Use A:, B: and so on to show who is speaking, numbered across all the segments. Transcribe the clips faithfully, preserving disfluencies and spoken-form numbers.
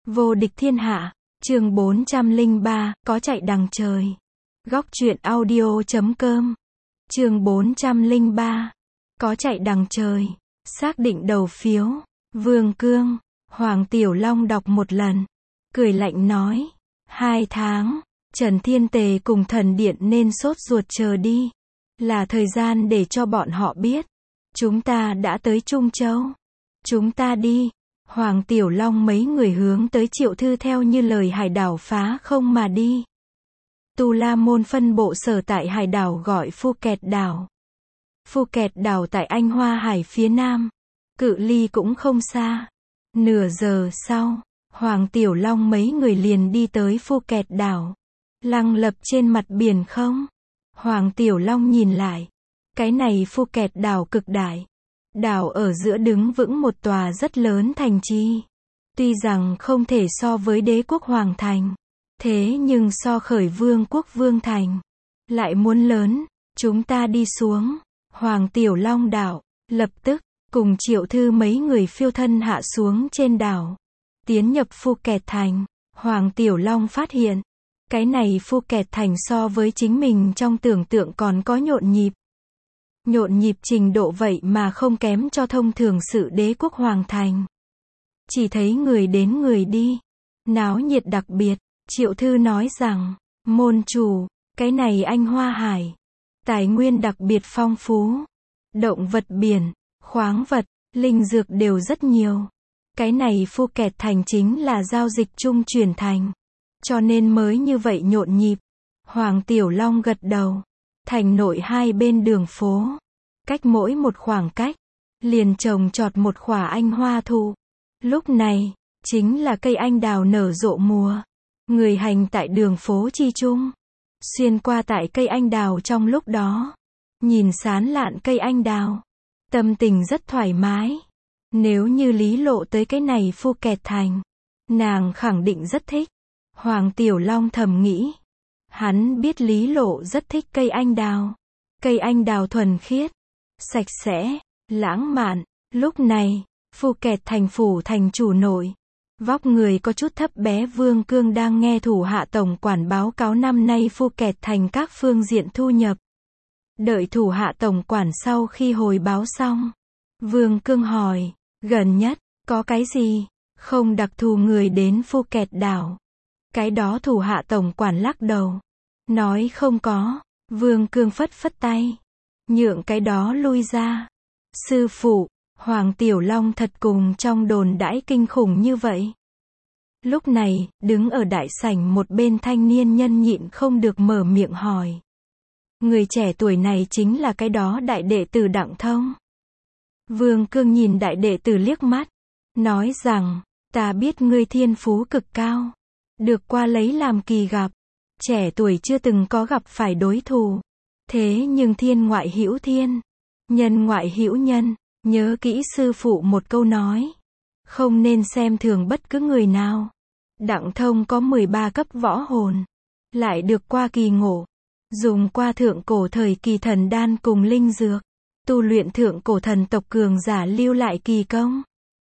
A: Vô địch thiên hạ, chương bốn trăm lẻ ba, có chạy đằng trời. Góc truyện audio chấm com. Chương bốn trăm lẻ ba, có chạy đằng trời. Xác định đầu phiếu. Vương Cương, Hoàng Tiểu Long đọc một lần. Cười lạnh nói. Hai tháng, Trần Thiên Tề cùng thần điện nên sốt ruột chờ đi. Là thời gian để cho bọn họ biết. Chúng ta đã tới Trung Châu. Chúng ta đi. Hoàng Tiểu Long mấy người hướng tới Triệu Thư theo như lời hải đảo phá không mà đi. Tu La Môn phân bộ sở tại hải đảo gọi Phuket đảo. Phuket đảo tại Anh Hoa Hải phía nam. Cự ly cũng không xa. Nửa giờ sau, Hoàng Tiểu Long mấy người liền đi tới Phuket đảo. Lăng lập trên mặt biển không? Hoàng Tiểu Long nhìn lại. Cái này Phuket đảo cực đại. Đảo ở giữa đứng vững một tòa rất lớn thành trì. Tuy rằng không thể so với đế quốc Hoàng Thành. Thế nhưng so khởi vương quốc Vương Thành. Lại muốn lớn. Chúng ta đi xuống. Hoàng Tiểu Long đảo. Lập tức, cùng Triệu Thư mấy người phiêu thân hạ xuống trên đảo. Tiến nhập Phuket thành. Hoàng Tiểu Long phát hiện. Cái này Phuket thành so với chính mình trong tưởng tượng còn có nhộn nhịp. Nhộn nhịp trình độ vậy mà không kém cho thông thường sự đế quốc Hoàng Thành. Chỉ thấy người đến người đi. Náo nhiệt đặc biệt. Triệu Thư nói rằng, môn chủ, cái này Anh Hoa Hải. Tài nguyên đặc biệt phong phú. Động vật biển, khoáng vật, linh dược đều rất nhiều. Cái này Phuket thành chính là giao dịch trung chuyển thành. Cho nên mới như vậy nhộn nhịp. Hoàng Tiểu Long gật đầu. Thành nội hai bên đường phố. Cách mỗi một khoảng cách. Liền trồng trọt một khỏa anh hoa thụ. Lúc này, chính là cây anh đào nở rộ mùa. Người hành tại đường phố chi trung. Xuyên qua tại cây anh đào trong lúc đó. Nhìn sán lạn cây anh đào. Tâm tình rất thoải mái. Nếu như Lý Lộ tới cái này Phuket thành. Nàng khẳng định rất thích. Hoàng Tiểu Long thầm nghĩ. Hắn biết Lý Lộ rất thích cây anh đào. Cây anh đào thuần khiết. Sạch sẽ. Lãng mạn. Lúc này, Phuket thành phủ thành chủ nội. Vóc người có chút thấp bé Vương Cương đang nghe thủ hạ tổng quản báo cáo năm nay Phuket thành các phương diện thu nhập. Đợi thủ hạ tổng quản sau khi hồi báo xong. Vương Cương hỏi, gần nhất, có cái gì? Không đặc thù người đến Phuket đảo. Cái đó thủ hạ tổng quản lắc đầu. Nói không có. Vương Cương phất phất tay. Nhượng cái đó lui ra. Sư phụ, Hoàng Tiểu Long thật cùng trong đồn đãi kinh khủng như vậy. Lúc này, đứng ở đại sảnh một bên thanh niên nhân nhịn không được mở miệng hỏi. Người trẻ tuổi này chính là cái đó đại đệ tử Đặng Thông. Vương Cương nhìn đại đệ tử liếc mắt. Nói rằng, ta biết ngươi thiên phú cực cao. Được qua lấy làm kỳ gặp. Trẻ tuổi chưa từng có gặp phải đối thủ. Thế nhưng thiên ngoại hữu thiên. Nhân ngoại hữu nhân. Nhớ kỹ sư phụ một câu nói. Không nên xem thường bất cứ người nào. Đặng Thông có mười ba cấp võ hồn. Lại được qua kỳ ngộ. Dùng qua thượng cổ thời kỳ thần đan cùng linh dược. Tu luyện thượng cổ thần tộc cường giả lưu lại kỳ công.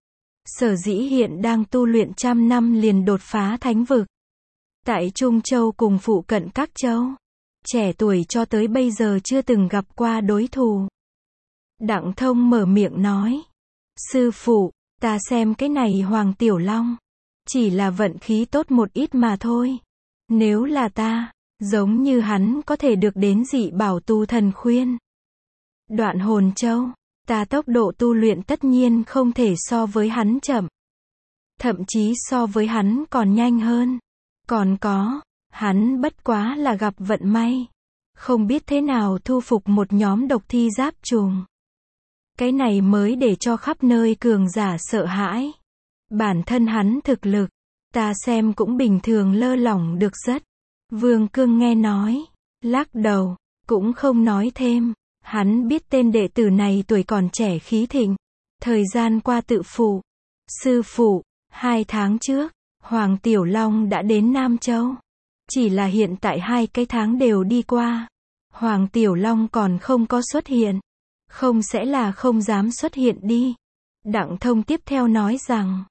A: Sở dĩ hiện đang tu luyện trăm năm liền đột phá thánh vực. Tại Trung Châu cùng phụ cận các châu. Trẻ tuổi cho tới bây giờ chưa từng gặp qua đối thủ. Đặng Thông mở miệng nói. Sư phụ, ta xem cái này Hoàng Tiểu Long. Chỉ là vận khí tốt một ít mà thôi. Nếu là ta, giống như hắn có thể được đến dị bảo tu thần khuyên. Đoạn hồn châu, ta tốc độ tu luyện tất nhiên không thể so với hắn chậm. Thậm chí so với hắn còn nhanh hơn. Còn có, hắn bất quá là gặp vận may. Không biết thế nào thu phục một nhóm độc thi giáp trùng. Cái này mới để cho khắp nơi cường giả sợ hãi. Bản thân hắn thực lực, ta xem cũng bình thường lơ lỏng được rất. Vương Cương nghe nói, lắc đầu, cũng không nói thêm. Hắn biết tên đệ tử này tuổi còn trẻ khí thịnh. Thời gian qua tự phụ. Sư phụ, hai tháng trước, Hoàng Tiểu Long đã đến Nam Châu. Chỉ là hiện tại hai cái tháng đều đi qua. Hoàng Tiểu Long còn không có xuất hiện. Không sẽ là không dám xuất hiện đi. Đặng Thông tiếp theo nói rằng,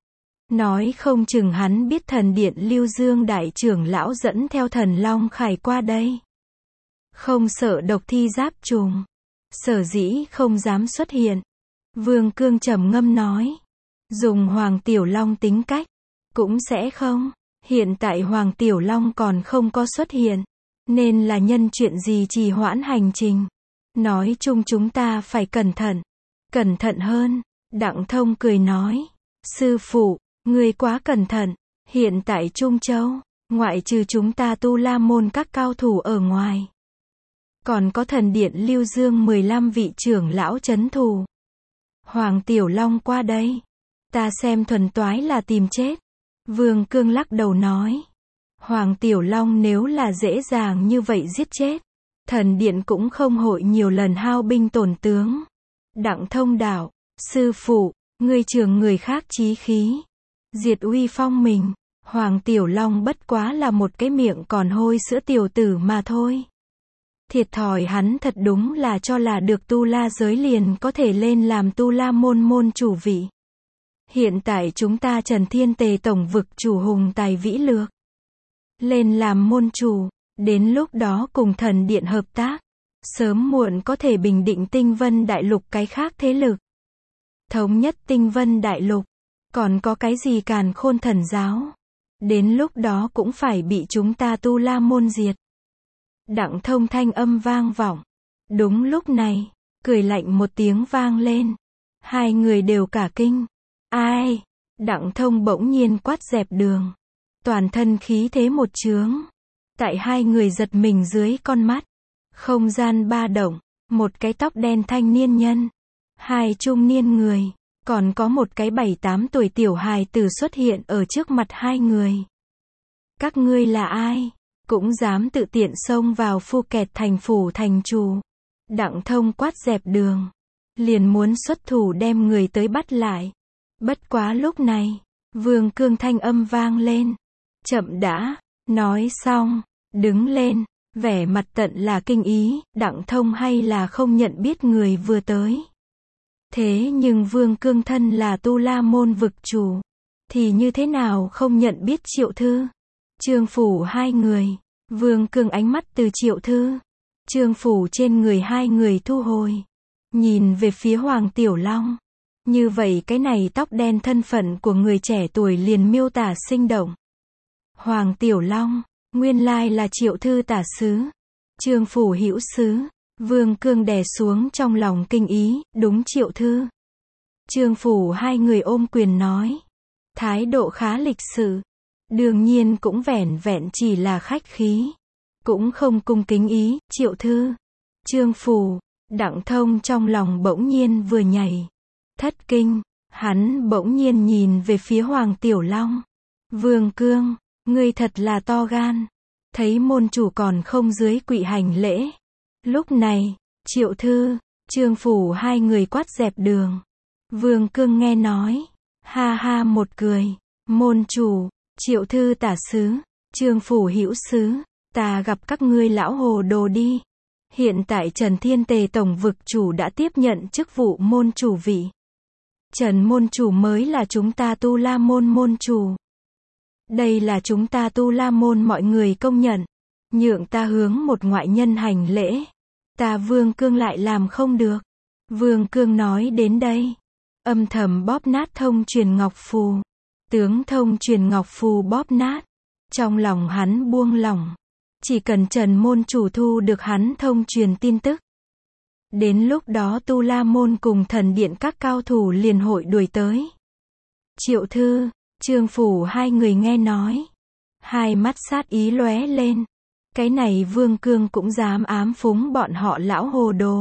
A: Nói không chừng hắn biết thần điện Lưu Dương đại trưởng lão dẫn theo thần Long Khải qua đây. Không sợ độc thi giáp trùng. Sở dĩ không dám xuất hiện. Vương Cương trầm ngâm nói. Dùng Hoàng Tiểu Long tính cách. Cũng sẽ không. Hiện tại Hoàng Tiểu Long còn không có xuất hiện. Nên là nhân chuyện gì trì hoãn hành trình. Nói chung chúng ta phải cẩn thận. Cẩn thận hơn. Đặng Thông cười nói. Sư phụ, ngươi quá cẩn thận. Hiện tại Trung Châu, ngoại trừ chúng ta Tu La môn các cao thủ ở ngoài. Còn có thần điện Lưu Dương mười lăm vị trưởng lão trấn thủ. Hoàng Tiểu Long qua đây. Ta xem thuần toái là tìm chết. Vương Cương lắc đầu nói. Hoàng Tiểu Long nếu là dễ dàng như vậy giết chết. Thần điện cũng không hội nhiều lần hao binh tổn tướng. Đặng Thông đạo. Sư phụ, ngươi trường người khác chí khí. Diệt uy phong mình. Hoàng Tiểu Long bất quá là một cái miệng còn hôi sữa tiểu tử mà thôi. Thiệt thòi hắn thật đúng là cho là được Tu La giới liền có thể lên làm Tu La môn môn chủ vị. Hiện tại chúng ta Trần Thiên Tề tổng vực chủ hùng tài vĩ lược. Lên làm môn chủ, đến lúc đó cùng thần điện hợp tác. Sớm muộn có thể bình định Tinh Vân Đại Lục cái khác thế lực. Thống nhất Tinh Vân Đại Lục. Còn có cái gì Càn Khôn Thần Giáo. Đến lúc đó cũng phải bị chúng ta Tu La môn diệt. Đặng Thông thanh âm vang vọng. Đúng lúc này, cười lạnh một tiếng vang lên. Hai người đều cả kinh. Ai? Đặng Thông bỗng nhiên quát dẹp đường. Toàn thân khí thế một chướng. Tại hai người giật mình dưới con mắt. Không gian ba động. Một cái tóc đen thanh niên nhân. Hai trung niên người. Còn có một cái bảy tám tuổi tiểu hài tử xuất hiện ở trước mặt hai người. Các ngươi là ai? Cũng dám tự tiện xông vào Phu Kẹt thành phủ thành chủ. Đặng Thông quát dẹp đường. Liền muốn xuất thủ đem người tới bắt lại. Bất quá lúc này, Vương Cương thanh âm vang lên. Chậm đã, nói xong, đứng lên, vẻ mặt tận là kinh ý, Đặng Thông hay là không nhận biết người vừa tới. Thế nhưng Vương Cương thân là Tu La môn vực chủ, thì như thế nào không nhận biết Triệu Thư? Trương phủ hai người, Vương Cương ánh mắt từ Triệu Thư, Trương phủ trên người hai người thu hồi, nhìn về phía Hoàng Tiểu Long. Như vậy cái này tóc đen thân phận của người trẻ tuổi liền miêu tả sinh động. Hoàng Tiểu Long, nguyên lai là Triệu Thư tả sứ, Trương phủ hữu sứ. Vương Cương đè xuống trong lòng kinh ý, đúng Triệu Thư. Trương phủ hai người ôm quyền nói. Thái độ khá lịch sự. Đương nhiên cũng vẻn vẹn chỉ là khách khí. Cũng không cung kính ý, Triệu Thư. Trương phủ, Đặng Thông trong lòng bỗng nhiên vừa nhảy. Thất kinh, hắn bỗng nhiên nhìn về phía Hoàng Tiểu Long. Vương Cương, ngươi thật là to gan. Thấy môn chủ còn không dưới quỵ hành lễ. Lúc này, Triệu Thư, Trương phủ hai người quát dẹp đường. Vương Cương nghe nói. Ha ha một cười. Môn chủ, Triệu Thư tả sứ, Trương phủ hữu sứ. Ta gặp các ngươi lão hồ đồ đi. Hiện tại Trần Thiên Tề tổng vực chủ đã tiếp nhận chức vụ môn chủ vị. Trần môn chủ mới là chúng ta Tu La môn môn chủ. Đây là chúng ta Tu La môn mọi người công nhận. Nhượng ta hướng một ngoại nhân hành lễ. Ta Vương Cương lại làm không được. Vương Cương nói đến đây. Âm thầm bóp nát thông truyền ngọc phù. Tướng thông truyền ngọc phù bóp nát. Trong lòng hắn buông lỏng. Chỉ cần Trần môn chủ thu được hắn thông truyền tin tức. Đến lúc đó Tu La môn cùng thần điện các cao thủ liền hội đuổi tới. Triệu Thư, Trương phủ hai người nghe nói. Hai mắt sát ý lóe lên. Cái này Vương Cương cũng dám ám phúng bọn họ lão hồ đồ.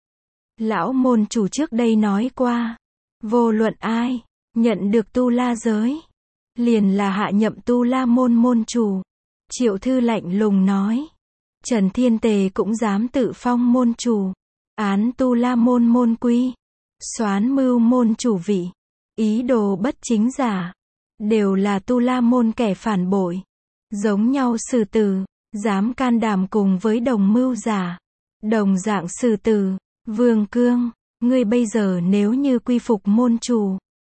A: Lão môn chủ trước đây nói qua. Vô luận ai, nhận được Tu La giới. Liền là hạ nhậm Tu La môn môn chủ. Triệu Thư lạnh lùng nói. Trần Thiên Tề cũng dám tự phong môn chủ. Án Tu La môn môn quy. Soán mưu môn chủ vị. Ý đồ bất chính giả. Đều là Tu La môn kẻ phản bội. Giống nhau xử tử. Dám can đảm cùng với đồng mưu giả. Đồng dạng xử tử. Vương Cương, ngươi bây giờ nếu như quy phục môn chủ.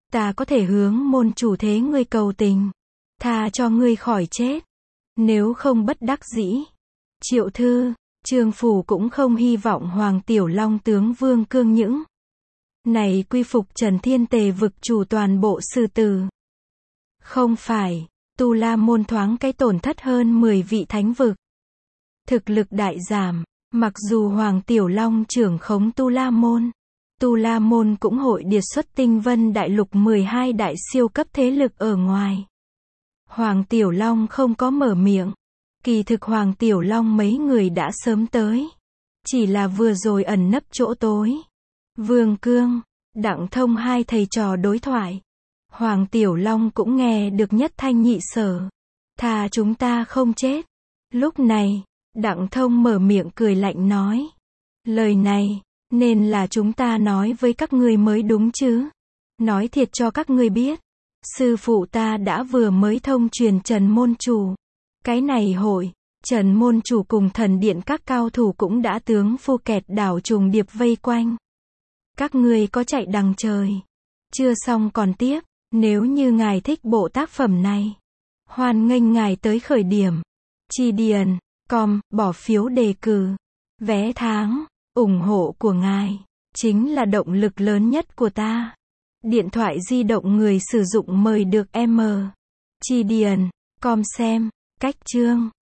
A: ta có thể hướng môn chủ thế ngươi cầu tình, tha cho ngươi khỏi chết. Nếu không bất đắc dĩ. Triệu thư, Trương Phủ cũng không hy vọng Hoàng Tiểu Long tướng Vương Cương những này quy phục Trần Thiên Tề vực chủ toàn bộ sư tử. Không phải, Tu La môn thoáng cái tổn thất hơn mười vị thánh vực. Thực lực đại giảm, mặc dù Hoàng Tiểu Long trưởng khống Tu La môn, Tu La môn cũng hội điệt xuất tinh vân đại lục mười hai đại siêu cấp thế lực ở ngoài. Hoàng Tiểu Long không có mở miệng. Kỳ thực Hoàng Tiểu Long mấy người đã sớm tới. Chỉ là vừa rồi ẩn nấp chỗ tối. Vương Cương, Đặng Thông hai thầy trò đối thoại. Hoàng Tiểu Long cũng nghe được nhất thanh nhị sở. Thà chúng ta không chết. Lúc này, Đặng Thông mở miệng cười lạnh nói. Lời này, nên là chúng ta nói với các ngươi mới đúng chứ. Nói thiệt cho các ngươi biết. Sư phụ ta đã vừa mới thông truyền Trần môn chủ. Cái này hội, Trần môn chủ cùng thần điện các cao thủ cũng đã tướng Phu Kẹt đảo trùng điệp vây quanh. Các ngươi có chạy đằng trời. Chưa xong còn tiếp, nếu như ngài thích bộ tác phẩm này, hoan nghênh ngài tới khởi điểm. Chi điền, com, bỏ phiếu đề cử, vé tháng, ủng hộ của ngài, chính là động lực lớn nhất của ta. Điện thoại di động người sử dụng mời được M. Chi điền, com xem, cách chương.